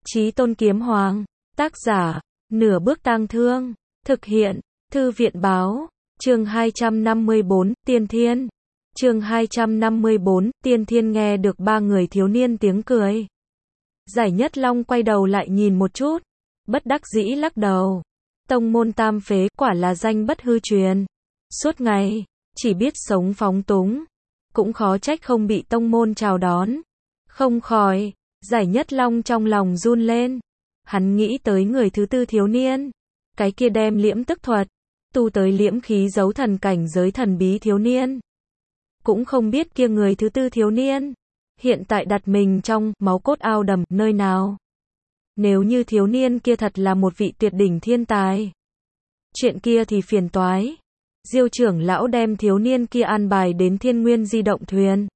Chí Tôn Kiếm Hoàng, tác giả, Nửa Bước Tang Thương, thực hiện, Thư viện báo, chương 254, Tiên Thiên. Chương 254, Tiên Thiên nghe được ba người thiếu niên tiếng cười. Giải Nhất Long quay đầu lại nhìn một chút, bất đắc dĩ lắc đầu. Tông môn tam phế quả là danh bất hư truyền. Suốt ngày, chỉ biết sống phóng túng. Cũng khó trách không bị tông môn chào đón. Không khỏi, Giải Nhất Long trong lòng run lên. Hắn nghĩ tới người thứ tư thiếu niên. Cái kia đem liễm tức thuật, tu tới liễm khí giấu thần cảnh giới thần bí thiếu niên. Cũng không biết kia người thứ tư thiếu niên hiện tại đặt mình trong máu cốt ao đầm nơi nào. Nếu như thiếu niên kia thật là một vị tuyệt đỉnh thiên tài, chuyện kia thì phiền toái. Diêu trưởng lão đem thiếu niên kia an bài đến Thiên Nguyên di động thuyền.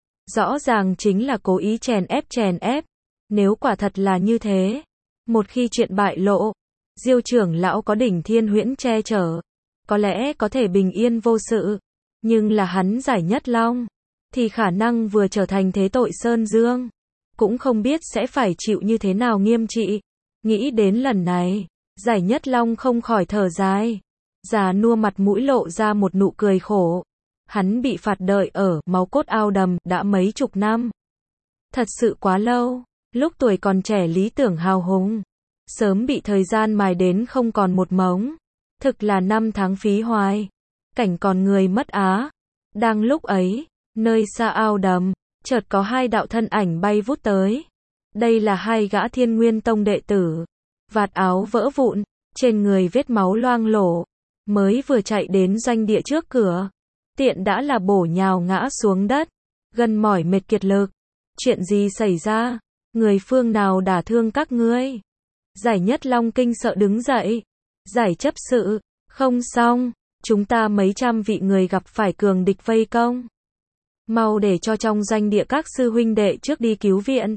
Rõ ràng chính là cố ý chèn ép. Nếu quả thật là như thế, một khi chuyện bại lộ, Diêu trưởng lão có đỉnh thiên huyễn che chở, có lẽ có thể bình yên vô sự. Nhưng là hắn Giải Nhất Long, thì khả năng vừa trở thành thế tội Sơn Dương, cũng không biết sẽ phải chịu như thế nào nghiêm trị. Nghĩ đến lần này, Giải Nhất Long không khỏi thở dài. Già nua mặt mũi lộ ra một nụ cười khổ. Hắn bị phạt đợi ở máu cốt ao đầm đã mấy chục năm. Thật sự quá lâu. Lúc tuổi còn trẻ lý tưởng hào hùng, sớm bị thời gian mài đến không còn một mống. Thực là năm tháng phí hoài. Cảnh còn người mất á. Đang lúc ấy, nơi xa ao đầm, chợt có hai đạo thân ảnh bay vút tới. Đây là hai gã Thiên Nguyên Tông đệ tử. Vạt áo vỡ vụn, trên người vết máu loang lổ. Mới vừa chạy đến doanh địa trước cửa, tiện đã là bổ nhào ngã xuống đất, gần mỏi mệt kiệt lực. Chuyện gì xảy ra? Người phương nào đả thương các ngươi? Giải Nhất Long kinh sợ đứng dậy. Giải chấp sự, không xong, chúng ta mấy trăm vị người gặp phải cường địch vây công. Mau để cho trong doanh địa các sư huynh đệ trước đi cứu viện.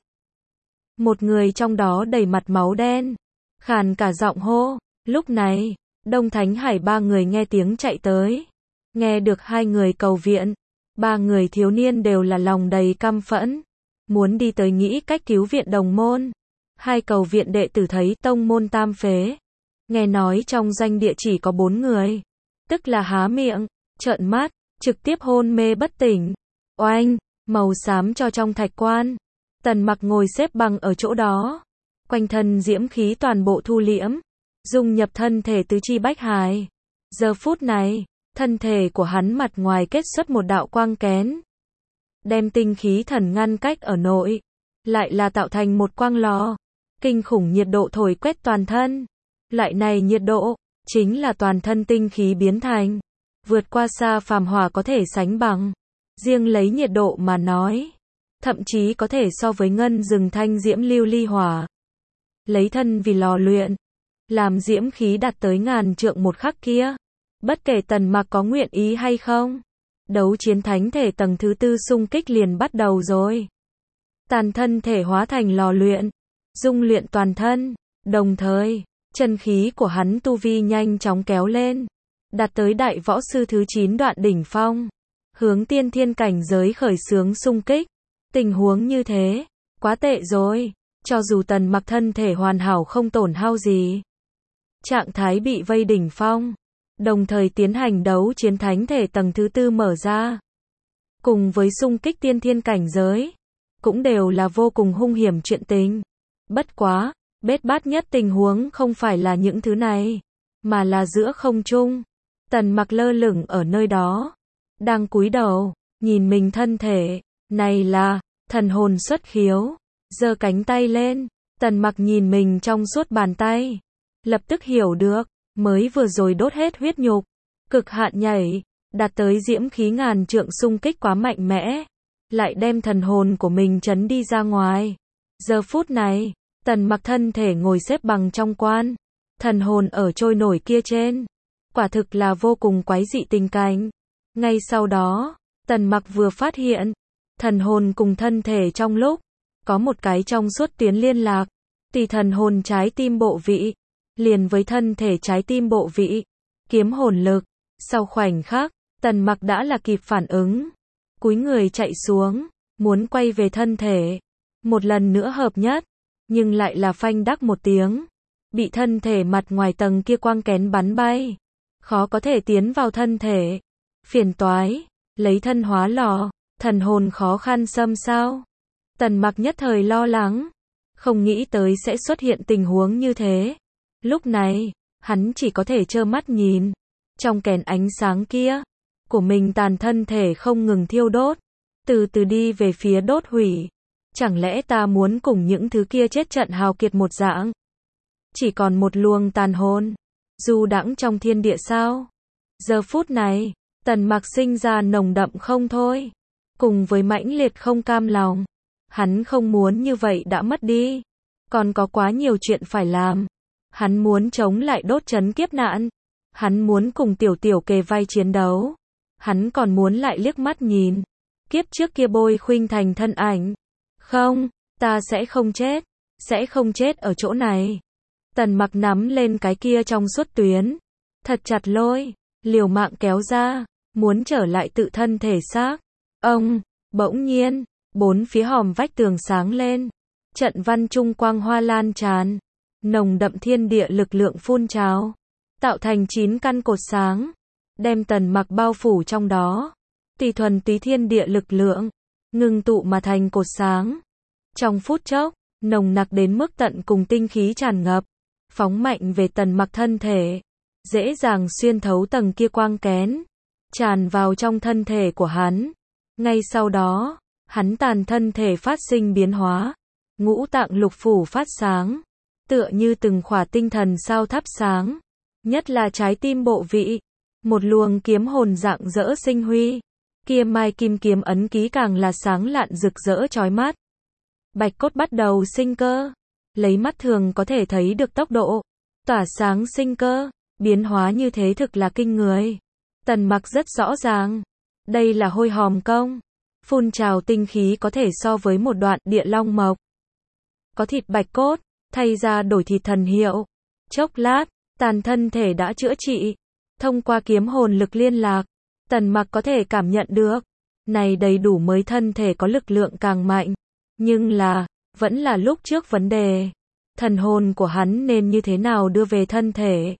Một người trong đó đầy mặt máu đen, khàn cả giọng hô. Lúc này, Đông Thánh Hải ba người nghe tiếng chạy tới. Nghe được hai người cầu viện, ba người thiếu niên đều là lòng đầy căm phẫn, muốn đi tới nghĩ cách cứu viện đồng môn. Hai cầu viện đệ tử thấy tông môn tam phế, nghe nói trong doanh địa chỉ có 4 người, tức là há miệng, trợn mắt, trực tiếp hôn mê bất tỉnh. Oanh, màu xám cho trong thạch quan, Tần Mặc ngồi xếp bằng ở chỗ đó, quanh thân diễm khí toàn bộ thu liễm, dung nhập thân thể tứ chi bách hải. Giờ phút này, thân thể của hắn mặt ngoài kết xuất một đạo quang kén, đem tinh khí thần ngăn cách ở nội, lại là tạo thành một quang lò. Kinh khủng nhiệt độ thổi quét toàn thân. Loại này nhiệt độ, chính là toàn thân tinh khí biến thành, vượt qua xa phàm hỏa có thể sánh bằng. Riêng lấy nhiệt độ mà nói, thậm chí có thể so với ngân rừng thanh diễm lưu ly hỏa. Lấy thân vì lò luyện, làm diễm khí đạt tới ngàn trượng một khắc kia. Bất kể Tần Mặc có nguyện ý hay không, đấu chiến thánh thể tầng thứ tư xung kích liền bắt đầu rồi. Tàn thân thể hóa thành lò luyện, dung luyện toàn thân, đồng thời, chân khí của hắn tu vi nhanh chóng kéo lên, đạt tới đại võ sư thứ 9 đoạn đỉnh phong, hướng tiên thiên cảnh giới khởi xướng xung kích. Tình huống như thế, quá tệ rồi, cho dù Tần Mặc thân thể hoàn hảo không tổn hao gì, trạng thái bị vây đỉnh phong, đồng thời tiến hành đấu chiến thánh thể tầng thứ tư mở ra, cùng với xung kích tiên thiên cảnh giới, cũng đều là vô cùng hung hiểm chuyện tình. Bất quá, bết bát nhất tình huống không phải là những thứ này, mà là giữa không trung, Tần Mặc lơ lửng ở nơi đó, đang cúi đầu, nhìn mình thân thể, này là, thần hồn xuất khiếu, giơ cánh tay lên, Tần Mặc nhìn mình trong suốt bàn tay, lập tức hiểu được, mới vừa rồi đốt hết huyết nhục, cực hạn nhảy, đạt tới diễm khí ngàn trượng xung kích quá mạnh mẽ, lại đem thần hồn của mình trấn đi ra ngoài. Giờ phút này, Tần Mặc thân thể ngồi xếp bằng trong quan, thần hồn ở trôi nổi kia trên, quả thực là vô cùng quái dị tình cảnh. Ngay sau đó, Tần Mặc vừa phát hiện, thần hồn cùng thân thể trong lúc có một cái trong suốt tuyến liên lạc, tỷ thần hồn trái tim bộ vị liền với thân thể trái tim bộ vị, kiếm hồn lực. Sau khoảnh khắc, Tần Mặc đã là kịp phản ứng, cúi người chạy xuống, muốn quay về thân thể, một lần nữa hợp nhất. nhưng lại là phanh đắc một tiếng, bị thân thể mặt ngoài tầng kia quang kén bắn bay, khó có thể tiến vào thân thể. Phiền toái, lấy thân hóa lò, thần hồn khó khăn xâm sao? Tần Mặc nhất thời lo lắng, không nghĩ tới sẽ xuất hiện tình huống như thế. Lúc này, hắn chỉ có thể trơ mắt nhìn, trong kén ánh sáng kia, của mình tàn thân thể không ngừng thiêu đốt, từ từ đi về phía đốt hủy. Chẳng lẽ ta muốn cùng những thứ kia chết trận hào kiệt một dạng? Chỉ còn một luồng tàn hồn, du đãng trong thiên địa sao? Giờ phút này, Tần Mặc sinh ra nồng đậm không thôi, cùng với mãnh liệt không cam lòng. Hắn không muốn như vậy đã mất đi, còn có quá nhiều chuyện phải làm. Hắn muốn chống lại đốt chấn kiếp nạn, hắn muốn cùng Tiểu Tiểu kề vai chiến đấu, hắn còn muốn lại liếc mắt nhìn kiếp trước kia Bôi Khuynh Thành thân ảnh. Không, ta sẽ không chết ở chỗ này. Tần Mặc nắm lên cái kia trong suốt tuyến, thật chặt lôi, liều mạng kéo ra, muốn trở lại tự thân thể xác. Ông, bỗng nhiên, bốn phía hòm vách tường sáng lên, trận văn trung quang hoa lan tràn, nồng đậm thiên địa lực lượng phun trào, tạo thành 9 căn cột sáng, đem Tần Mặc bao phủ trong đó. Tùy thuần túy thiên địa lực lượng, ngưng tụ mà thành cột sáng. Trong phút chốc, nồng nặc đến mức tận cùng tinh khí tràn ngập, phóng mạnh về Tần Mặc thân thể, dễ dàng xuyên thấu tầng kia quang kén, tràn vào trong thân thể của hắn. Ngay sau đó, hắn tàn thân thể phát sinh biến hóa, ngũ tạng lục phủ phát sáng, tựa như từng khỏa tinh thần sao thắp sáng, nhất là trái tim bộ vị, một luồng kiếm hồn rạng rỡ sinh huy, kia mai kim kiếm ấn ký càng là sáng lạn rực rỡ chói mắt. Bạch cốt bắt đầu sinh cơ, lấy mắt thường có thể thấy được tốc độ tỏa sáng sinh cơ, biến hóa như thế thực là kinh người. Tần Mặc rất rõ ràng, đây là hôi hòm công, phun trào tinh khí có thể so với một đoạn địa long mộc. Có thịt bạch cốt, thay ra đổi thịt thần hiệu. Chốc lát, tàn thân thể đã chữa trị. Thông qua kiếm hồn lực liên lạc, Tần Mặc có thể cảm nhận được, này đầy đủ mới thân thể có lực lượng càng mạnh. Nhưng là, vẫn là lúc trước vấn đề. Thần hồn của hắn nên như thế nào đưa về thân thể?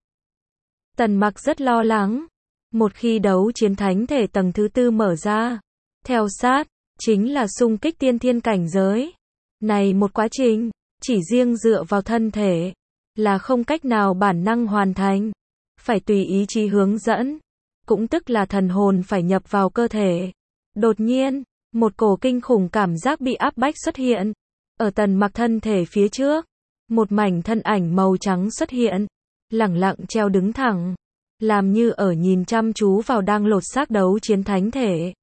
Tần Mặc rất lo lắng. Một khi đấu chiến thánh thể tầng thứ 4 mở ra, theo sát, chính là xung kích tiên thiên cảnh giới. Này một quá trình, chỉ riêng dựa vào thân thể, là không cách nào bản năng hoàn thành. Phải tùy ý chí hướng dẫn, cũng tức là thần hồn phải nhập vào cơ thể. Đột nhiên, một cổ kinh khủng cảm giác bị áp bách xuất hiện. Ở Tần Mặc thân thể phía trước, một mảnh thân ảnh màu trắng xuất hiện, lẳng lặng treo đứng thẳng, làm như ở nhìn chăm chú vào đang lột xác đấu chiến thánh thể.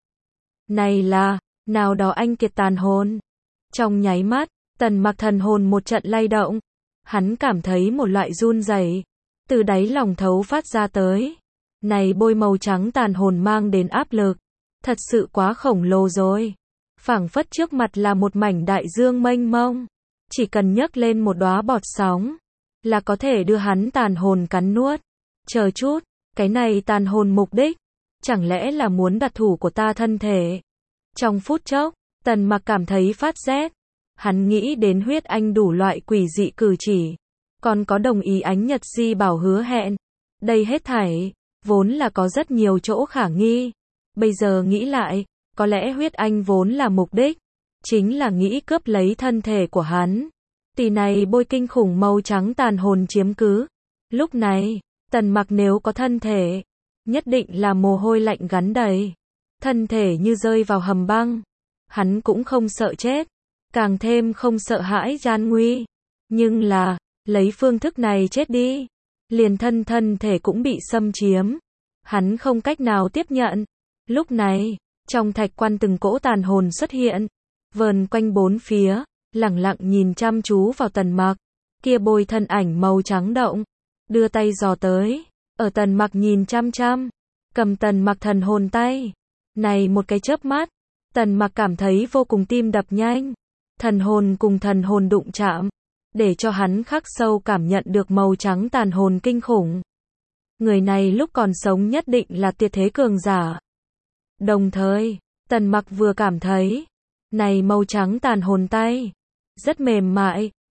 Này là, nào đó anh kiệt tàn hồn. Trong nháy mắt, Tần Mặc thần hồn một trận lay động, hắn cảm thấy một loại run rẩy từ đáy lòng thấu phát ra tới. Này bôi màu trắng tàn hồn mang đến áp lực, thật sự quá khổng lồ rồi. Phảng phất trước mặt là một mảnh đại dương mênh mông, chỉ cần nhấc lên một đóa bọt sóng, là có thể đưa hắn tàn hồn cắn nuốt. Chờ chút, cái này tàn hồn mục đích, chẳng lẽ là muốn đặt thủ của ta thân thể? Trong phút chốc, Tần Mặc cảm thấy phát rét. Hắn nghĩ đến huyết anh đủ loại quỷ dị cử chỉ, còn có đồng ý ánh nhật di bảo hứa hẹn. Đây hết thảy, vốn là có rất nhiều chỗ khả nghi. Bây giờ nghĩ lại, có lẽ huyết anh vốn là mục đích, chính là nghĩ cướp lấy thân thể của hắn. Tỷ này bôi kinh khủng màu trắng tàn hồn chiếm cứ. Lúc này, Tần Mặc nếu có thân thể, nhất định là mồ hôi lạnh gắn đầy. Thân thể như rơi vào hầm băng. Hắn cũng không sợ chết, càng thêm không sợ hãi gian nguy. Nhưng là, lấy phương thức này chết đi, liền thân thể cũng bị xâm chiếm. Hắn không cách nào tiếp nhận. Lúc này, trong thạch quan từng cỗ tàn hồn xuất hiện, vờn quanh bốn phía, lẳng lặng nhìn chăm chú vào Tần Mặc. Kia bôi thân ảnh màu trắng động, đưa tay dò tới, ở Tần Mặc nhìn chăm chăm, cầm Tần Mặc thần hồn tay. Này một cái chớp mắt, Tần Mặc cảm thấy vô cùng tim đập nhanh. Thần hồn cùng thần hồn đụng chạm, để cho hắn khắc sâu cảm nhận được màu trắng tàn hồn kinh khủng. Người này lúc còn sống nhất định là tuyệt thế cường giả. Đồng thời, Tần Mặc vừa cảm thấy, này màu trắng tàn hồn tay, rất mềm mại,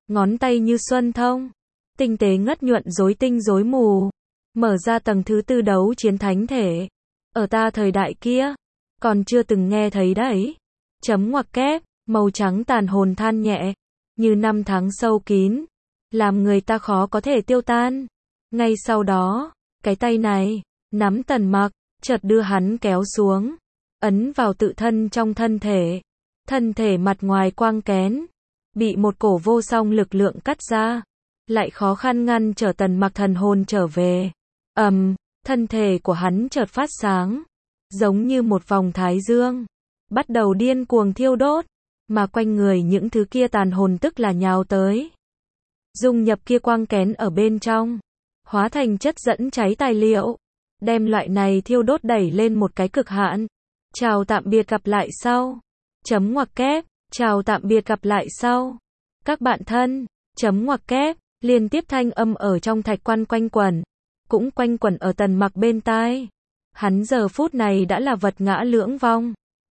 ngón tay như xuân thông, tinh tế ngất nhuận rối tinh rối mù, mở ra tầng thứ tư đấu chiến thánh thể. Ở ta thời đại kia, còn chưa từng nghe thấy đấy. Chấm ngoặc kép, màu trắng tàn hồn than nhẹ, như năm tháng sâu kín, làm người ta khó có thể tiêu tan. Ngay sau đó, cái tay này, nắm Tần Mặc, chợt đưa hắn kéo xuống, ấn vào tự thân trong thân thể. Thân thể mặt ngoài quang kén, bị một cổ vô song lực lượng cắt ra, lại khó khăn ngăn trở Tần Mặc thần hồn trở về. Thân thể của hắn chợt phát sáng, giống như một vòng thái dương, bắt đầu điên cuồng thiêu đốt, mà quanh người những thứ kia tàn hồn tức là nhào tới. Dung nhập kia quang kén ở bên trong, hóa thành chất dẫn cháy tài liệu, đem loại này thiêu đốt đẩy lên một cái cực hạn. Chào tạm biệt gặp lại sau. Chấm ngoặc kép, chào tạm biệt gặp lại sau. Các bạn thân, chấm ngoặc kép, liên tiếp thanh âm ở trong thạch quan quanh quẩn, cũng quanh quẩn ở Tần Mặc bên tai. Hắn giờ phút này đã là vật ngã lưỡng vong,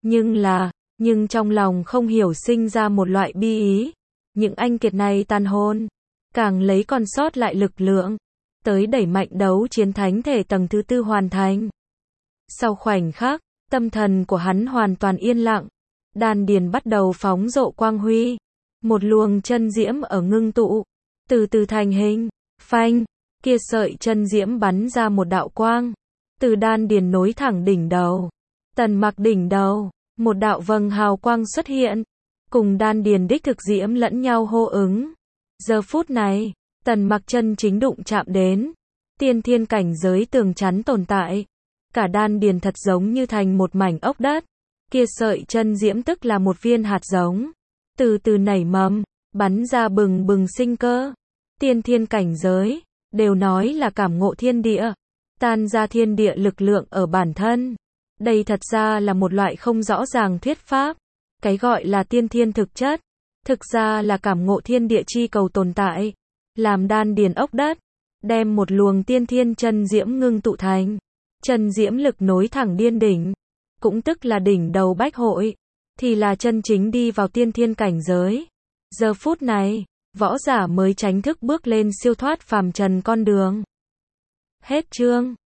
nhưng trong lòng không hiểu sinh ra một loại bi ý. Những anh kiệt này tàn hồn, càng lấy còn sót lại lực lượng, tới đẩy mạnh đấu chiến thánh thể tầng thứ tư hoàn thành. Sau khoảnh khắc, tâm thần của hắn hoàn toàn yên lặng, đan điền bắt đầu phóng rộ quang huy, một luồng chân diễm ở ngưng tụ, từ từ thành hình. Phanh, kia sợi chân diễm bắn ra một đạo quang, từ đan điền nối thẳng đỉnh đầu. Tần Mặc đỉnh đầu, một đạo vầng hào quang xuất hiện, cùng đan điền đích thực diễm lẫn nhau hô ứng. Giờ phút này, Tần Mặc chân chính đụng chạm đến tiên thiên cảnh giới tường chắn tồn tại, cả đan điền thật giống như thành một mảnh ốc đất. Kia sợi chân diễm tức là một viên hạt giống, từ từ nảy mầm, bắn ra bừng bừng sinh cơ. Tiên thiên cảnh giới, đều nói là cảm ngộ thiên địa, tan ra thiên địa lực lượng ở bản thân. Đây thật ra là một loại không rõ ràng thuyết pháp. Cái gọi là tiên thiên thực chất, thực ra là cảm ngộ thiên địa chi cầu tồn tại, làm đan điền ốc đất, đem một luồng tiên thiên chân diễm ngưng tụ thành chân diễm lực nối thẳng điên đỉnh, cũng tức là đỉnh đầu bách hội, thì là chân chính đi vào tiên thiên cảnh giới. Giờ phút này, võ giả mới chính thức bước lên siêu thoát phàm trần con đường. Hết chương.